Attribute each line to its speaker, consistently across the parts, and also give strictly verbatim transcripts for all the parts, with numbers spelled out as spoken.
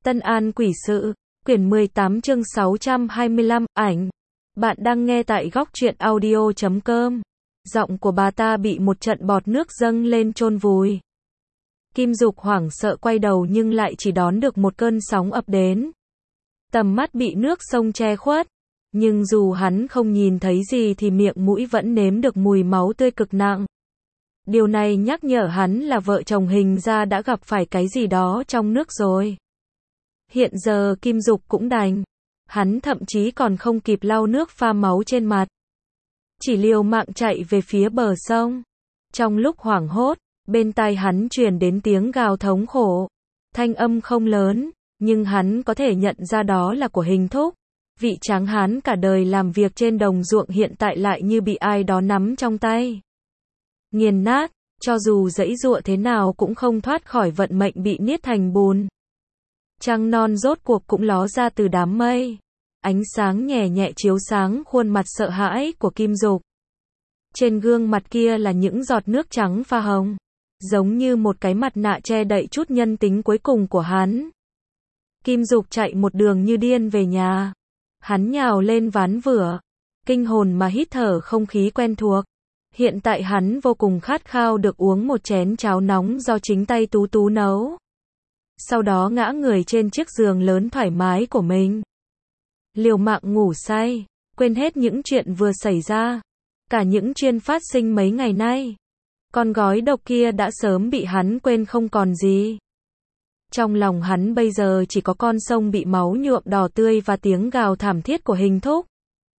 Speaker 1: Tân An Quỷ Sự, quyển mười tám chương sáu trăm hai mươi lăm, ảnh. Bạn đang nghe tại góc truyện audio chấm com. Giọng của bà ta bị một trận bọt nước dâng lên chôn vùi. Kim Dục hoảng sợ quay đầu nhưng lại chỉ đón được một cơn sóng ập đến. Tầm mắt bị nước sông che khuất, nhưng dù hắn không nhìn thấy gì thì miệng mũi vẫn nếm được mùi máu tươi cực nặng. Điều này nhắc nhở hắn là vợ chồng Hình gia đã gặp phải cái gì đó trong nước rồi. Hiện giờ Kim Dục cũng đành. Hắn thậm chí còn không kịp lau nước pha máu trên mặt. Chỉ liều mạng chạy về phía bờ sông. Trong lúc hoảng hốt, bên tai hắn truyền đến tiếng gào thống khổ. Thanh âm không lớn, nhưng hắn có thể nhận ra đó là của Hình thúc. Vị tráng hán cả đời làm việc trên đồng ruộng hiện tại lại như bị ai đó nắm trong tay. Nghiền nát, cho dù giãy giụa thế nào cũng không thoát khỏi vận mệnh bị niết thành bùn. Trăng non rốt cuộc cũng ló ra từ đám mây. Ánh sáng nhẹ nhẹ chiếu sáng khuôn mặt sợ hãi của Kim Dục. Trên gương mặt kia là những giọt nước trắng pha hồng, giống như một cái mặt nạ che đậy chút nhân tính cuối cùng của hắn. Kim Dục chạy một đường như điên về nhà. Hắn nhào lên ván vữa, kinh hồn mà hít thở không khí quen thuộc. Hiện tại hắn vô cùng khát khao được uống một chén cháo nóng do chính tay Tú Tú nấu. Sau đó ngã người trên chiếc giường lớn thoải mái của mình. Liều mạng ngủ say, quên hết những chuyện vừa xảy ra. Cả những chuyện phát sinh mấy ngày nay. Con gói độc kia đã sớm bị hắn quên không còn gì. Trong lòng hắn bây giờ chỉ có con sông bị máu nhuộm đỏ tươi và tiếng gào thảm thiết của Hình thúc.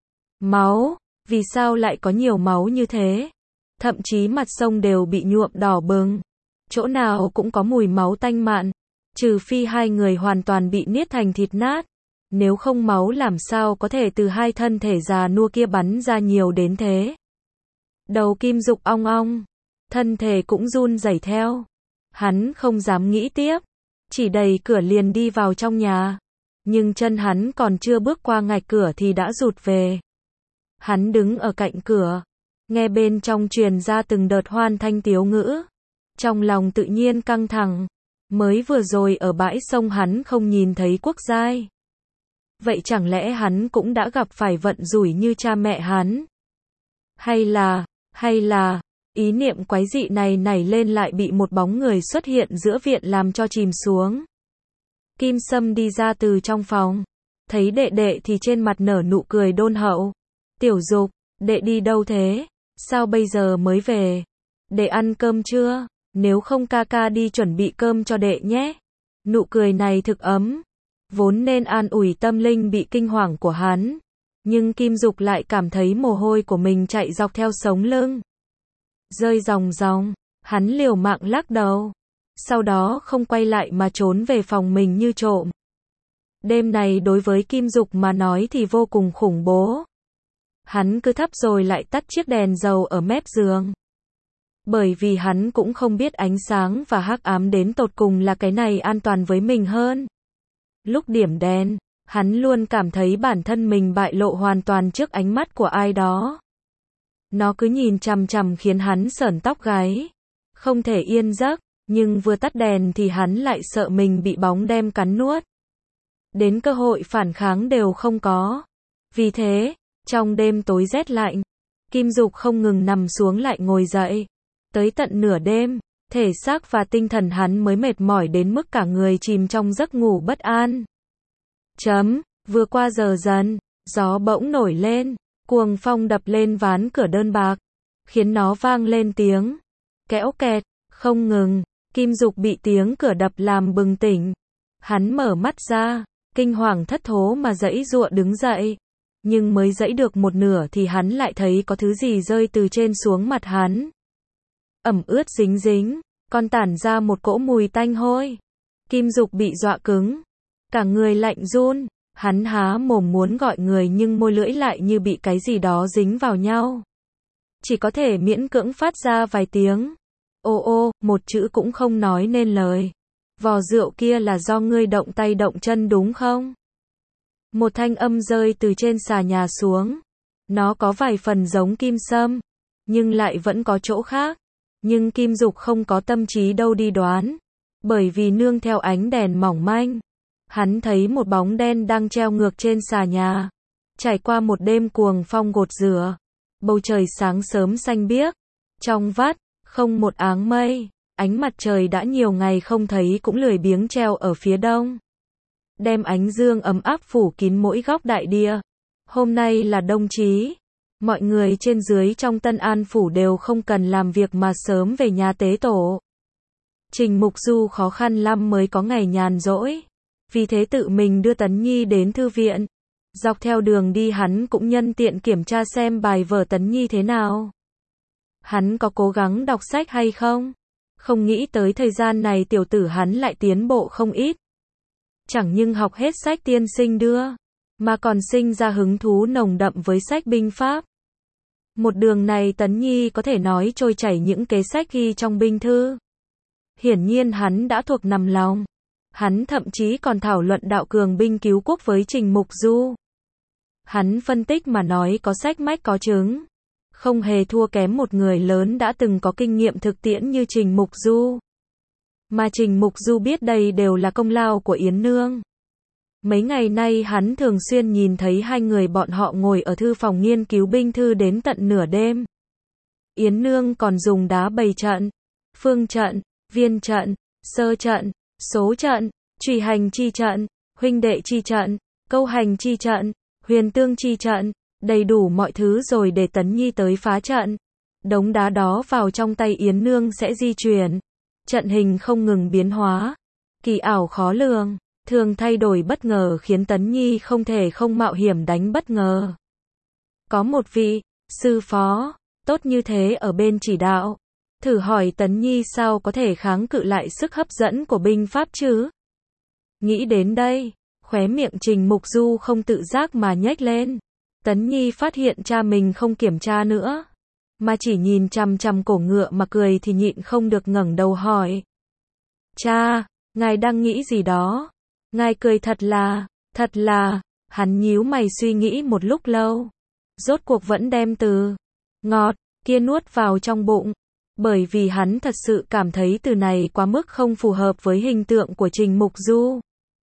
Speaker 1: Máu, vì sao lại có nhiều máu như thế? Thậm chí mặt sông đều bị nhuộm đỏ bừng. Chỗ nào cũng có mùi máu tanh mặn. Trừ phi hai người hoàn toàn bị niết thành thịt nát. Nếu không máu làm sao có thể từ hai thân thể già nua kia bắn ra nhiều đến thế. Đầu Kim Dục ong ong. Thân thể cũng run rẩy theo. Hắn không dám nghĩ tiếp. Chỉ đẩy cửa liền đi vào trong nhà. Nhưng chân hắn còn chưa bước qua ngạch cửa thì đã rụt về. Hắn đứng ở cạnh cửa. Nghe bên trong truyền ra từng đợt hoan thanh tiếu ngữ. Trong lòng tự nhiên căng thẳng. Mới vừa rồi ở bãi sông hắn không nhìn thấy Quốc Giai. Vậy chẳng lẽ hắn cũng đã gặp phải vận rủi như cha mẹ hắn? Hay là, hay là, ý niệm quái dị này nảy lên lại bị một bóng người xuất hiện giữa viện làm cho chìm xuống. Kim Sâm đi ra từ trong phòng. Thấy đệ đệ thì trên mặt nở nụ cười đôn hậu. Tiểu Dục, đệ đi đâu thế? Sao bây giờ mới về? Đệ ăn cơm chưa? Nếu không ca ca đi chuẩn bị cơm cho đệ nhé. Nụ cười này thực ấm. Vốn nên an ủi tâm linh bị kinh hoàng của hắn. Nhưng Kim Dục lại cảm thấy mồ hôi của mình chạy dọc theo sống lưng. Rơi ròng ròng. Hắn liều mạng lắc đầu. Sau đó không quay lại mà trốn về phòng mình như trộm. Đêm này đối với Kim Dục mà nói thì vô cùng khủng bố. Hắn cứ thắp rồi lại tắt chiếc đèn dầu ở mép giường. Bởi vì hắn cũng không biết ánh sáng và hắc ám đến tột cùng là cái này an toàn với mình hơn. Lúc điểm đèn, hắn luôn cảm thấy bản thân mình bại lộ hoàn toàn trước ánh mắt của ai đó. Nó cứ nhìn chằm chằm khiến hắn sởn tóc gáy. Không thể yên giấc, nhưng vừa tắt đèn thì hắn lại sợ mình bị bóng đêm cắn nuốt. Đến cơ hội phản kháng đều không có. Vì thế, trong đêm tối rét lạnh, Kim Dục không ngừng nằm xuống lại ngồi dậy. Tới tận nửa đêm, thể xác và tinh thần hắn mới mệt mỏi đến mức cả người chìm trong giấc ngủ bất an. Chấm, vừa qua giờ dần, gió bỗng nổi lên, cuồng phong đập lên ván cửa đơn bạc, khiến nó vang lên tiếng kéo kẹt, không ngừng. Kim Dục bị tiếng cửa đập làm bừng tỉnh. Hắn mở mắt ra, kinh hoàng thất thố mà giãy giụa đứng dậy. Nhưng mới giãy được một nửa thì hắn lại thấy có thứ gì rơi từ trên xuống mặt hắn. Ẩm ướt dính dính, còn tản ra một cỗ mùi tanh hôi. Kim Dục bị dọa cứng. Cả người lạnh run, hắn há mồm muốn gọi người nhưng môi lưỡi lại như bị cái gì đó dính vào nhau. Chỉ có thể miễn cưỡng phát ra vài tiếng. Ô ô, một chữ cũng không nói nên lời. Vò rượu kia là do ngươi động tay động chân đúng không? Một thanh âm rơi từ trên xà nhà xuống. Nó có vài phần giống Kim Sâm, nhưng lại vẫn có chỗ khác. Nhưng Kim Dục không có tâm trí đâu đi đoán. Bởi vì nương theo ánh đèn mỏng manh, Hắn thấy một bóng đen đang treo ngược trên xà nhà. Trải qua một đêm cuồng phong gột rửa, bầu trời sáng sớm xanh biếc, trong vắt, không một áng mây, ánh mặt trời đã nhiều ngày không thấy cũng lười biếng treo ở phía đông. Đem ánh dương ấm áp phủ kín mỗi góc đại địa. Hôm nay là đông chí. Mọi người trên dưới trong Tân An Phủ đều không cần làm việc mà sớm về nhà tế tổ. Trình Mục Du khó khăn lắm mới có ngày nhàn rỗi. Vì thế tự mình đưa Tấn Nhi đến thư viện. Dọc theo đường đi hắn cũng nhân tiện kiểm tra xem bài vở Tấn Nhi thế nào. Hắn có cố gắng đọc sách hay không? Không nghĩ tới thời gian này tiểu tử hắn lại tiến bộ không ít. Chẳng nhưng học hết sách tiên sinh đưa, mà còn sinh ra hứng thú nồng đậm với sách binh pháp. Một đường này Tấn Nhi có thể nói trôi chảy những kế sách ghi trong binh thư. Hiển nhiên hắn đã thuộc nằm lòng. Hắn thậm chí còn thảo luận đạo cường binh cứu quốc với Trình Mục Du. Hắn phân tích mà nói có sách mách có chứng. Không hề thua kém một người lớn đã từng có kinh nghiệm thực tiễn như Trình Mục Du. Mà Trình Mục Du biết đây đều là công lao của Yến Nương. Mấy ngày nay hắn thường xuyên nhìn thấy hai người bọn họ ngồi ở thư phòng nghiên cứu binh thư đến tận nửa đêm. Yến Nương còn dùng đá bày trận, phương trận, viên trận, sơ trận, số trận, trùy hành chi trận, huynh đệ chi trận, câu hành chi trận, huyền tương chi trận, đầy đủ mọi thứ rồi để Tấn Nhi tới phá trận. Đống đá đó vào trong tay Yến Nương sẽ di chuyển. Trận hình không ngừng biến hóa, kỳ ảo khó lường, thường thay đổi bất ngờ khiến Tấn Nhi không thể không mạo hiểm đánh bất ngờ. Có một vị sư phó tốt như thế ở bên chỉ đạo, thử hỏi Tấn Nhi sao có thể kháng cự lại sức hấp dẫn của binh pháp chứ? Nghĩ đến đây, khóe miệng Trình Mục Du không tự giác mà nhếch lên. Tấn Nhi phát hiện cha mình không kiểm tra nữa, mà chỉ nhìn chằm chằm cổ ngựa mà cười thì nhịn không được ngẩng đầu hỏi. Cha, ngài đang nghĩ gì đó? Ngài cười thật là, thật là, hắn nhíu mày suy nghĩ một lúc lâu. Rốt cuộc vẫn đem từ ngọt kia nuốt vào trong bụng. Bởi vì hắn thật sự cảm thấy từ này quá mức không phù hợp với hình tượng của Trình Mục Du.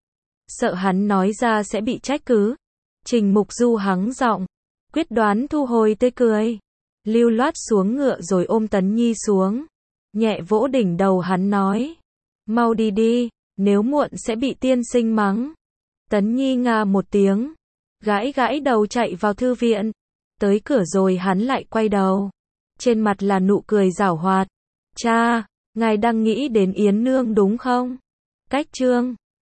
Speaker 1: Sợ hắn nói ra sẽ bị trách cứ. Trình Mục Du hắng giọng, quyết đoán thu hồi tươi cười. Lưu loát xuống ngựa rồi ôm Tấn Nhi xuống. Nhẹ vỗ đỉnh đầu hắn nói. Mau đi đi, nếu muộn sẽ bị tiên sinh mắng. Tấn Nhi nga một tiếng. Gãi gãi đầu chạy vào thư viện. Tới cửa rồi hắn lại quay đầu. Trên mặt là nụ cười giảo hoạt. Cha, ngài đang nghĩ đến Yến Nương đúng không? Cách chương